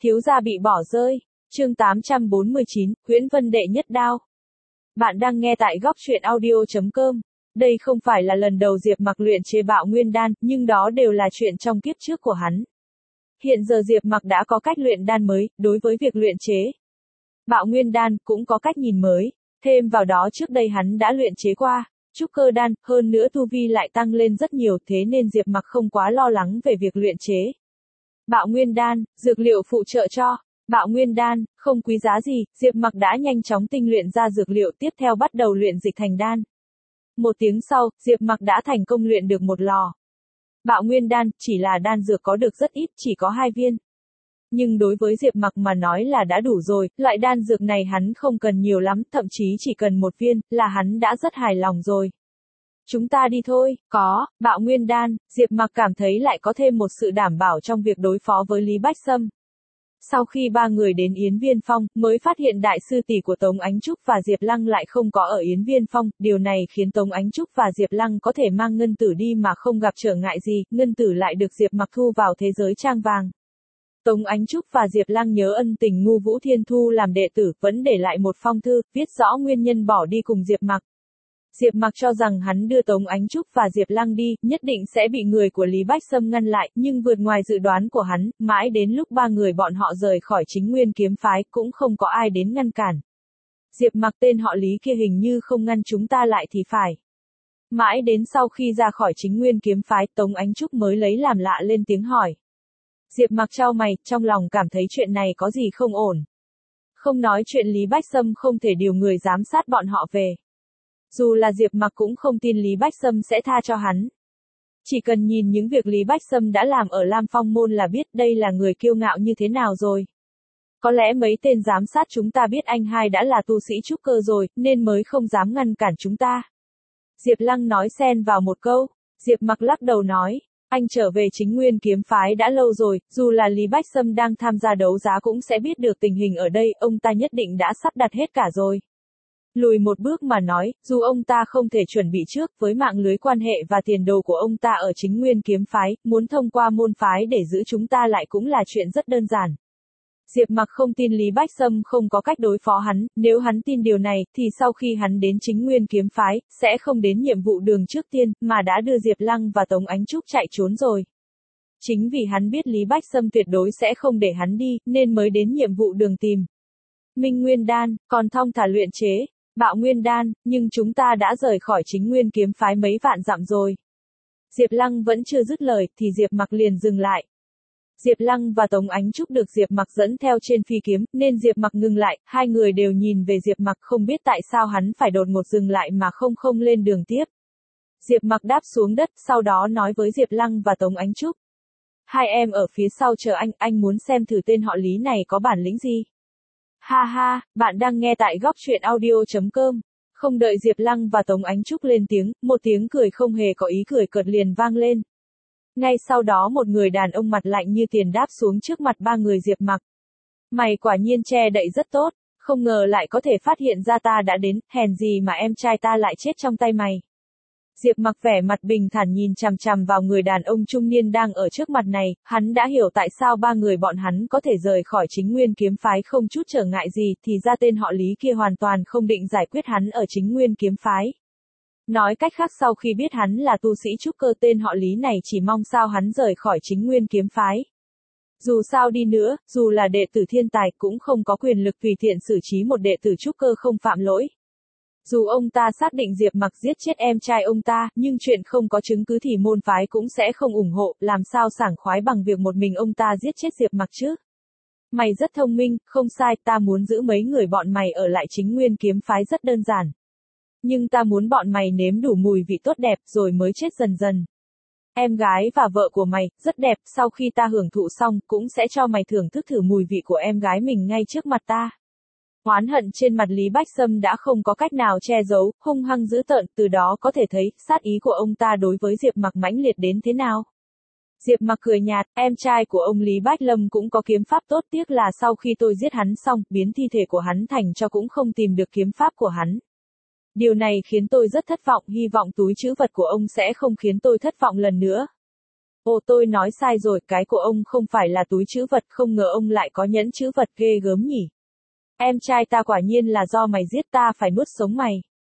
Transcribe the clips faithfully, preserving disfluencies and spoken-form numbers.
Thiếu gia bị bỏ rơi. Chương tám trăm bốn mươi chín, Huyễn Vân đệ nhất đao. Bạn đang nghe tại góc truyện audio chấm com. Đây không phải là lần đầu Diệp Mặc luyện chế Bạo Nguyên đan, nhưng đó đều là chuyện trong kiếp trước của hắn. Hiện giờ Diệp Mặc đã có cách luyện đan mới, đối với việc luyện chế Bạo Nguyên đan cũng có cách nhìn mới, thêm vào đó trước đây hắn đã luyện chế qua Trúc Cơ đan, hơn nữa tu vi lại tăng lên rất nhiều, thế nên Diệp Mặc không quá lo lắng về việc luyện chế Bạo Nguyên đan, dược liệu phụ trợ cho Bạo Nguyên đan, không quý giá gì, Diệp Mặc đã nhanh chóng tinh luyện ra dược liệu, tiếp theo bắt đầu luyện dịch thành đan. Một tiếng sau, Diệp Mặc đã thành công luyện được một lò Bạo Nguyên đan, chỉ là đan dược có được rất ít, chỉ có hai viên. Nhưng đối với Diệp Mặc mà nói là đã đủ rồi, loại đan dược này hắn không cần nhiều lắm, thậm chí chỉ cần một viên, là hắn đã rất hài lòng rồi. Chúng ta đi thôi, có Bạo Nguyên đan, Diệp Mặc cảm thấy lại có thêm một sự đảm bảo trong việc đối phó với Lý Bách Sâm. Sau khi ba người đến Yến Viên Phong, mới phát hiện đại sư tỷ của Tống Ánh Trúc và Diệp Lăng lại không có ở Yến Viên Phong, điều này khiến Tống Ánh Trúc và Diệp Lăng có thể mang ngân tử đi mà không gặp trở ngại gì, ngân tử lại được Diệp Mặc thu vào thế giới trang vàng. Tống Ánh Trúc và Diệp Lăng nhớ ân tình Ngu Vũ Thiên thu làm đệ tử, vẫn để lại một phong thư, viết rõ nguyên nhân bỏ đi cùng Diệp Mặc. Diệp Mặc cho rằng hắn đưa Tống Ánh Trúc và Diệp Lăng đi, nhất định sẽ bị người của Lý Bách Sâm ngăn lại, nhưng vượt ngoài dự đoán của hắn, mãi đến lúc ba người bọn họ rời khỏi Chính Nguyên kiếm phái, cũng không có ai đến ngăn cản. Diệp Mặc, tên họ Lý kia hình như không ngăn chúng ta lại thì phải. Mãi đến sau khi ra khỏi Chính Nguyên kiếm phái, Tống Ánh Trúc mới lấy làm lạ lên tiếng hỏi. Diệp Mặc chau mày, trong lòng cảm thấy chuyện này có gì không ổn. Không nói chuyện Lý Bách Sâm không thể điều người giám sát bọn họ về. Dù là Diệp Mặc cũng không tin Lý Bách Sâm sẽ tha cho hắn. Chỉ cần nhìn những việc Lý Bách Sâm đã làm ở Lam Phong Môn là biết đây là người kiêu ngạo như thế nào rồi. Có lẽ mấy tên giám sát chúng ta biết anh hai đã là tu sĩ trúc cơ rồi, nên mới không dám ngăn cản chúng ta. Diệp Lăng nói xen vào một câu. Diệp Mặc lắc đầu nói, anh trở về Chính Nguyên kiếm phái đã lâu rồi, dù là Lý Bách Sâm đang tham gia đấu giá cũng sẽ biết được tình hình ở đây, ông ta nhất định đã sắp đặt hết cả rồi. Lùi một bước mà nói, dù ông ta không thể chuẩn bị trước, với mạng lưới quan hệ và tiền đồ của ông ta ở Chính Nguyên kiếm phái, muốn thông qua môn phái để giữ chúng ta lại cũng là chuyện rất đơn giản. Diệp Mặc không tin Lý Bách Sâm không có cách đối phó hắn, nếu hắn tin điều này, thì sau khi hắn đến Chính Nguyên kiếm phái, sẽ không đến nhiệm vụ đường trước tiên, mà đã đưa Diệp Lăng và Tống Ánh Trúc chạy trốn rồi. Chính vì hắn biết Lý Bách Sâm tuyệt đối sẽ không để hắn đi, nên mới đến nhiệm vụ đường tìm Minh Nguyên đan, còn thong thả luyện chế Bạo Nguyên đan, nhưng chúng ta đã rời khỏi Chính Nguyên kiếm phái mấy vạn dặm rồi. Diệp Lăng vẫn chưa dứt lời, thì Diệp Mặc liền dừng lại. Diệp Lăng và Tống Ánh Trúc được Diệp Mặc dẫn theo trên phi kiếm, nên Diệp Mặc ngừng lại, hai người đều nhìn về Diệp Mặc, không biết tại sao hắn phải đột ngột dừng lại mà không không lên đường tiếp. Diệp Mặc đáp xuống đất, sau đó nói với Diệp Lăng và Tống Ánh Trúc. Hai em ở phía sau chờ anh, anh muốn xem thử tên họ Lý này có bản lĩnh gì. Ha ha, bạn đang nghe tại góc truyện audio chấm com. Không đợi Diệp Lăng và Tống Ánh Trúc lên tiếng, một tiếng cười không hề có ý cười cợt liền vang lên. Ngay sau đó một người đàn ông mặt lạnh như tiền đáp xuống trước mặt ba người Diệp Mặc. Mày quả nhiên che đậy rất tốt, không ngờ lại có thể phát hiện ra ta đã đến, hèn gì mà em trai ta lại chết trong tay mày. Diệp Mặc vẻ mặt bình thản nhìn chằm chằm vào người đàn ông trung niên đang ở trước mặt này, hắn đã hiểu tại sao ba người bọn hắn có thể rời khỏi Chính Nguyên kiếm phái không chút trở ngại gì, thì ra tên họ Lý kia hoàn toàn không định giải quyết hắn ở Chính Nguyên kiếm phái. Nói cách khác, sau khi biết hắn là tu sĩ trúc cơ, tên họ Lý này chỉ mong sao hắn rời khỏi Chính Nguyên kiếm phái. Dù sao đi nữa, dù là đệ tử thiên tài cũng không có quyền lực tùy tiện xử trí một đệ tử trúc cơ không phạm lỗi. Dù ông ta xác định Diệp Mặc giết chết em trai ông ta, nhưng chuyện không có chứng cứ thì môn phái cũng sẽ không ủng hộ, làm sao sảng khoái bằng việc một mình ông ta giết chết Diệp Mặc chứ. Mày rất thông minh, không sai, ta muốn giữ mấy người bọn mày ở lại Chính Nguyên kiếm phái rất đơn giản. Nhưng ta muốn bọn mày nếm đủ mùi vị tốt đẹp rồi mới chết dần dần. Em gái và vợ của mày, rất đẹp, sau khi ta hưởng thụ xong, cũng sẽ cho mày thưởng thức thử mùi vị của em gái mình ngay trước mặt ta. Oán hận trên mặt Lý Bách Sâm đã không có cách nào che giấu, hung hăng dữ tợn, từ đó có thể thấy, sát ý của ông ta đối với Diệp Mặc mãnh liệt đến thế nào. Diệp Mặc cười nhạt, em trai của ông Lý Bách Lâm cũng có kiếm pháp tốt, tiếc là sau khi tôi giết hắn xong, biến thi thể của hắn thành cho cũng không tìm được kiếm pháp của hắn. Điều này khiến tôi rất thất vọng, hy vọng túi trữ vật của ông sẽ không khiến tôi thất vọng lần nữa. Ồ tôi nói sai rồi, cái của ông không phải là túi trữ vật, không ngờ ông lại có nhẫn trữ vật, ghê gớm nhỉ. Em trai ta quả nhiên là do mày giết, ta phải nuốt sống mày.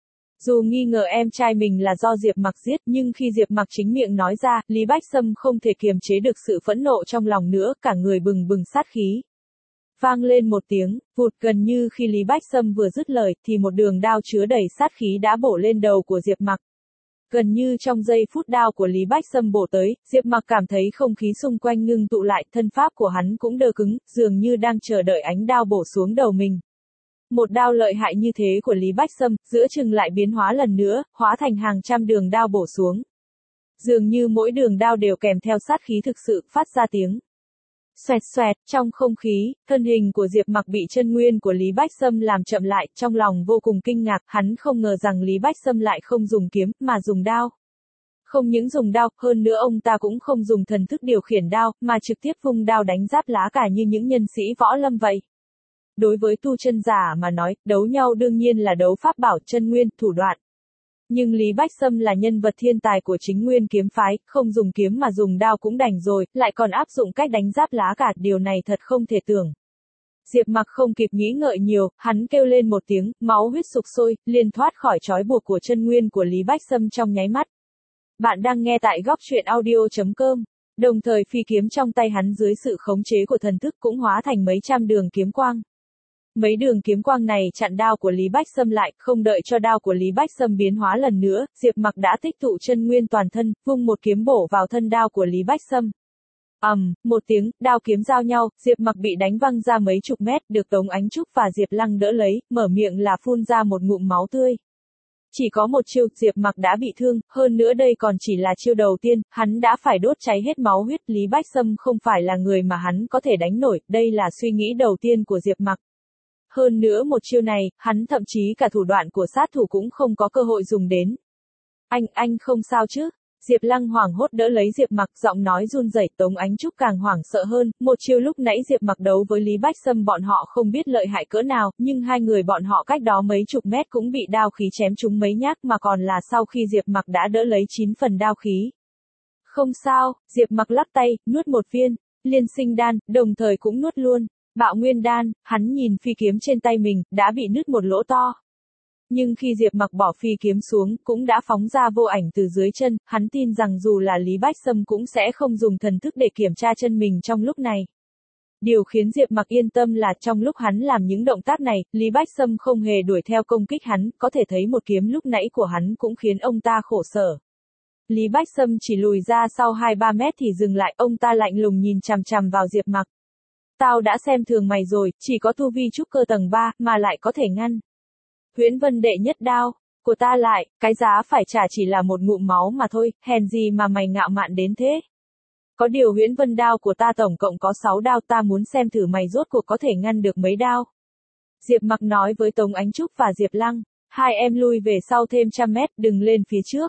Dù nghi ngờ em trai mình là do Diệp Mặc giết, nhưng khi Diệp Mặc chính miệng nói ra, Lý Bách Sâm không thể kiềm chế được sự phẫn nộ trong lòng nữa, cả người bừng bừng sát khí. Vang lên một tiếng, vụt, gần như khi Lý Bách Sâm vừa dứt lời, thì một đường đao chứa đầy sát khí đã bổ lên đầu của Diệp Mặc. Gần như trong giây phút đao của Lý Bách Sâm bổ tới, Diệp Mặc cảm thấy không khí xung quanh ngưng tụ lại, thân pháp của hắn cũng đơ cứng, dường như đang chờ đợi ánh đao bổ xuống đầu mình. Một đao lợi hại như thế của Lý Bách Sâm, giữa chừng lại biến hóa lần nữa, hóa thành hàng trăm đường đao bổ xuống. Dường như mỗi đường đao đều kèm theo sát khí thực sự, phát ra tiếng xoẹt xoẹt. Trong không khí, thân hình của Diệp Mặc bị chân nguyên của Lý Bách Sâm làm chậm lại, trong lòng vô cùng kinh ngạc, hắn không ngờ rằng Lý Bách Sâm lại không dùng kiếm, mà dùng đao. Không những dùng đao, hơn nữa ông ta cũng không dùng thần thức điều khiển đao, mà trực tiếp vung đao đánh giáp lá cả như những nhân sĩ võ lâm vậy. Đối với tu chân giả mà nói, đấu nhau đương nhiên là đấu pháp bảo, chân nguyên, thủ đoạn. Nhưng Lý Bách Sâm là nhân vật thiên tài của chính nguyên kiếm phái, không dùng kiếm mà dùng đao cũng đành rồi, lại còn áp dụng cách đánh giáp lá cả, điều này thật không thể tưởng. Diệp Mặc không kịp nghĩ ngợi nhiều, hắn kêu lên một tiếng, máu huyết sục sôi, liền thoát khỏi trói buộc của chân nguyên của Lý Bách Sâm trong nháy mắt. Bạn đang nghe tại góc truyện audio chấm com. Đồng thời phi kiếm trong tay hắn dưới sự khống chế của thần thức cũng hóa thành mấy trăm đường kiếm quang. Mấy đường kiếm quang này chặn đao của Lý Bách Sâm lại, không đợi cho đao của Lý Bách Sâm biến hóa lần nữa, Diệp Mặc đã tích tụ chân nguyên toàn thân, vung một kiếm bổ vào thân đao của Lý Bách Sâm. ầm, um, một tiếng, đao kiếm giao nhau, Diệp Mặc bị đánh văng ra mấy chục mét, được Tống Ánh Trúc và Diệp Lăng đỡ lấy, mở miệng là phun ra một ngụm máu tươi. Chỉ có một chiêu, Diệp Mặc đã bị thương, hơn nữa đây còn chỉ là chiêu đầu tiên, hắn đã phải đốt cháy hết máu huyết, Lý Bách Sâm không phải là người mà hắn có thể đánh nổi, đây là suy nghĩ đầu tiên của Diệp Mặc. Hơn nữa một chiêu này, hắn thậm chí cả thủ đoạn của sát thủ cũng không có cơ hội dùng đến. Anh, anh không sao chứ? Diệp Lăng hoảng hốt đỡ lấy Diệp Mặc, giọng nói run rẩy. Tống Ánh Trúc càng hoảng sợ hơn, một chiêu lúc nãy Diệp Mặc đấu với Lý Bách Sâm bọn họ không biết lợi hại cỡ nào, nhưng hai người bọn họ cách đó mấy chục mét cũng bị đao khí chém trúng mấy nhát, mà còn là sau khi Diệp Mặc đã đỡ lấy chín phần đao khí. Không sao, Diệp Mặc lắc tay, nuốt một viên Liên Sinh đan, đồng thời cũng nuốt luôn Bạo Nguyên đan. Hắn nhìn phi kiếm trên tay mình, đã bị nứt một lỗ to. Nhưng khi Diệp Mặc bỏ phi kiếm xuống, cũng đã phóng ra vô ảnh từ dưới chân, hắn tin rằng dù là Lý Bách Sâm cũng sẽ không dùng thần thức để kiểm tra chân mình trong lúc này. Điều khiến Diệp Mặc yên tâm là trong lúc hắn làm những động tác này, Lý Bách Sâm không hề đuổi theo công kích hắn, có thể thấy một kiếm lúc nãy của hắn cũng khiến ông ta khổ sở. Lý Bách Sâm chỉ lùi ra sau hai ba mét thì dừng lại, ông ta lạnh lùng nhìn chằm chằm vào Diệp Mặc. Tao đã xem thường mày rồi, chỉ có tu vi trúc cơ tầng ba, mà lại có thể ngăn Huyễn Vân đệ nhất đao của ta lại, cái giá phải trả chỉ là một ngụm máu mà thôi, hèn gì mà mày ngạo mạn đến thế. Có điều Huyễn Vân đao của ta tổng cộng có sáu đao, ta muốn xem thử mày rốt cuộc có thể ngăn được mấy đao. Diệp Mặc nói với Tống Ánh Trúc và Diệp Lăng, hai em lui về sau thêm trăm mét, đừng lên phía trước.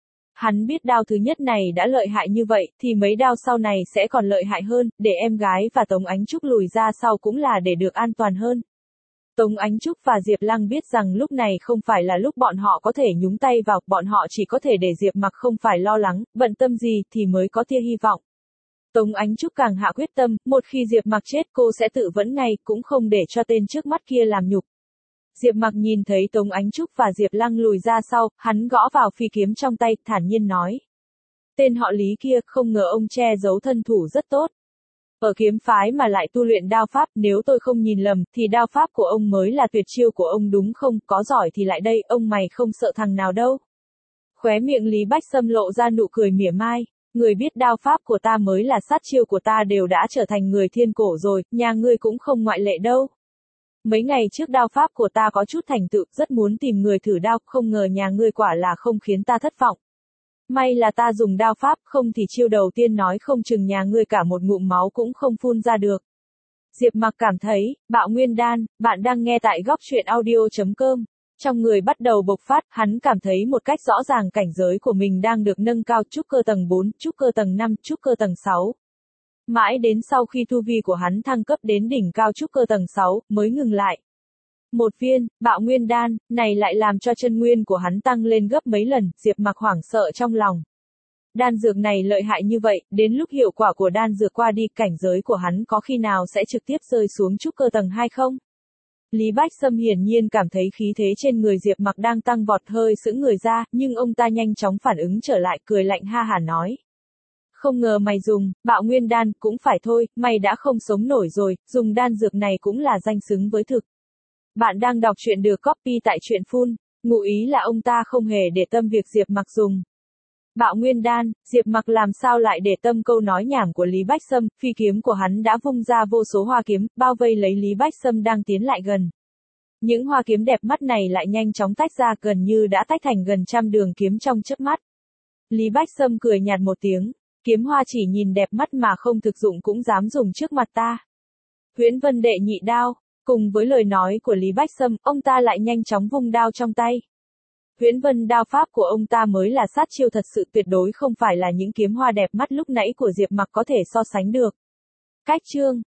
Hắn biết đao thứ nhất này đã lợi hại như vậy, thì mấy đao sau này sẽ còn lợi hại hơn, để em gái và Tống Ánh Trúc lùi ra sau cũng là để được an toàn hơn. Tống Ánh Trúc và Diệp Lăng biết rằng lúc này không phải là lúc bọn họ có thể nhúng tay vào, bọn họ chỉ có thể để Diệp Mặc không phải lo lắng, bận tâm gì thì mới có tia hy vọng. Tống Ánh Trúc càng hạ quyết tâm, một khi Diệp Mặc chết cô sẽ tự vẫn ngay, cũng không để cho tên trước mắt kia làm nhục. Diệp Mặc nhìn thấy Tống Ánh Trúc và Diệp Lăng lùi ra sau, hắn gõ vào phi kiếm trong tay, thản nhiên nói. Tên họ Lý kia, không ngờ ông che giấu thân thủ rất tốt. Ở kiếm phái mà lại tu luyện đao pháp, nếu tôi không nhìn lầm, thì đao pháp của ông mới là tuyệt chiêu của ông đúng không, có giỏi thì lại đây, ông mày không sợ thằng nào đâu. Khóe miệng Lý Bách Sâm lộ ra nụ cười mỉa mai, người biết đao pháp của ta mới là sát chiêu của ta đều đã trở thành người thiên cổ rồi, nhà ngươi cũng không ngoại lệ đâu. Mấy ngày trước đao pháp của ta có chút thành tựu, rất muốn tìm người thử đao, không ngờ nhà ngươi quả là không khiến ta thất vọng. May là ta dùng đao pháp, không thì chiêu đầu tiên nói không chừng nhà ngươi cả một ngụm máu cũng không phun ra được. Diệp Mặc cảm thấy, Bạo Nguyên đan, bạn đang nghe tại góc truyện audio chấm com. Trong người bắt đầu bộc phát, hắn cảm thấy một cách rõ ràng cảnh giới của mình đang được nâng cao, trúc cơ tầng bốn, trúc cơ tầng năm, trúc cơ tầng sáu. Mãi đến sau khi tu vi của hắn thăng cấp đến đỉnh cao trúc cơ tầng sáu, mới ngừng lại. Một viên, Bạo Nguyên đan, này lại làm cho chân nguyên của hắn tăng lên gấp mấy lần, Diệp Mặc hoảng sợ trong lòng. Đan dược này lợi hại như vậy, đến lúc hiệu quả của đan dược qua đi, cảnh giới của hắn có khi nào sẽ trực tiếp rơi xuống trúc cơ tầng hai không? Lý Bách Sâm hiển nhiên cảm thấy khí thế trên người Diệp Mặc đang tăng vọt, hơi sững người ra, nhưng ông ta nhanh chóng phản ứng trở lại, cười lạnh ha hả nói. Không ngờ mày dùng bạo nguyên đan, cũng phải thôi, mày đã không sống nổi rồi, dùng đan dược này cũng là danh xứng với thực. Bạn đang đọc truyện được copy tại truyện phun, ngụ ý là ông ta không hề để tâm việc Diệp Mặc dùng bạo nguyên đan. Diệp Mặc làm sao lại để tâm câu nói nhảm của Lý Bách Sâm, phi kiếm của hắn đã vung ra vô số hoa kiếm, bao vây lấy Lý Bách Sâm đang tiến lại gần. Những hoa kiếm đẹp mắt này lại nhanh chóng tách ra, gần như đã tách thành gần trăm đường kiếm trong chớp mắt. Lý Bách Sâm cười nhạt một tiếng, kiếm hoa chỉ nhìn đẹp mắt mà không thực dụng cũng dám dùng trước mặt ta. Huyễn Vân đệ nhị đao. Cùng với lời nói của Lý Bách Sâm, ông ta lại nhanh chóng vung đao trong tay. Huyễn Vân đao pháp của ông ta mới là sát chiêu thật sự, tuyệt đối không phải là những kiếm hoa đẹp mắt lúc nãy của Diệp Mặc có thể so sánh được. Cách chương